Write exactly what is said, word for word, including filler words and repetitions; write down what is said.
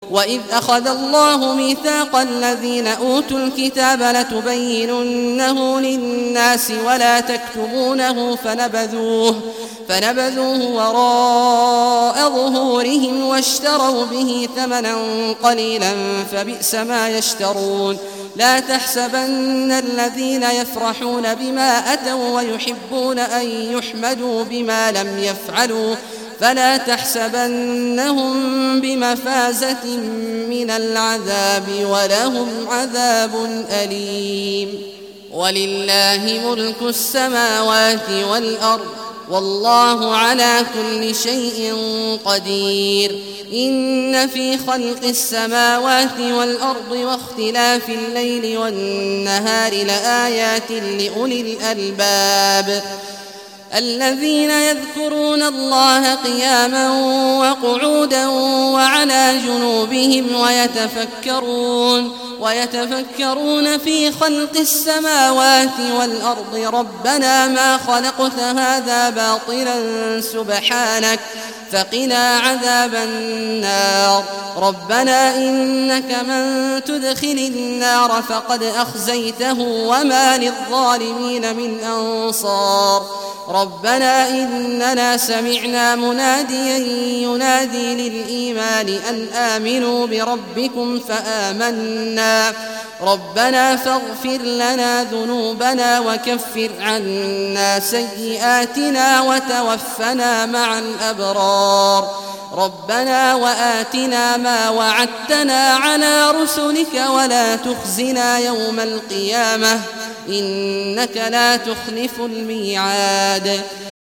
وإذ أخذ الله ميثاق الذين أوتوا الكتاب لتبيننه للناس ولا تكتمونه فنبذوه, فنبذوه وراء ظهورهم واشتروا به ثمنا قليلا فبئس ما يشترون. لا تحسبن الذين يفرحون بما أتوا ويحبون أن يحمدوا بما لم يفعلوا فلا تحسبنهم بمفازة من العذاب ولهم عذاب أليم. ولله ملك السماوات والأرض والله على كل شيء قدير. إن في خلق السماوات والأرض واختلاف الليل والنهار لآيات لأولي الألباب الذين يذكرون الله قياما وقعودا وعلى جنوبهم ويتفكرون ويتفكرون في خلق السماوات والأرض ربنا ما خلقت هذا باطلا سبحانك فقنا عذاب النار. ربنا إنك من تدخل النار فقد أخزيته وما للظالمين من أنصار. ربنا إننا سمعنا مناديا ينادي للإيمان أن آمنوا بربكم فآمنا ربنا فاغفر لنا ذنوبنا وكفر عنا سيئاتنا وتوفنا مع الأبرار. ربنا وآتنا ما وعدتنا على رسلك ولا تخزنا يوم القيامة إنك لا تخلف الميعاد.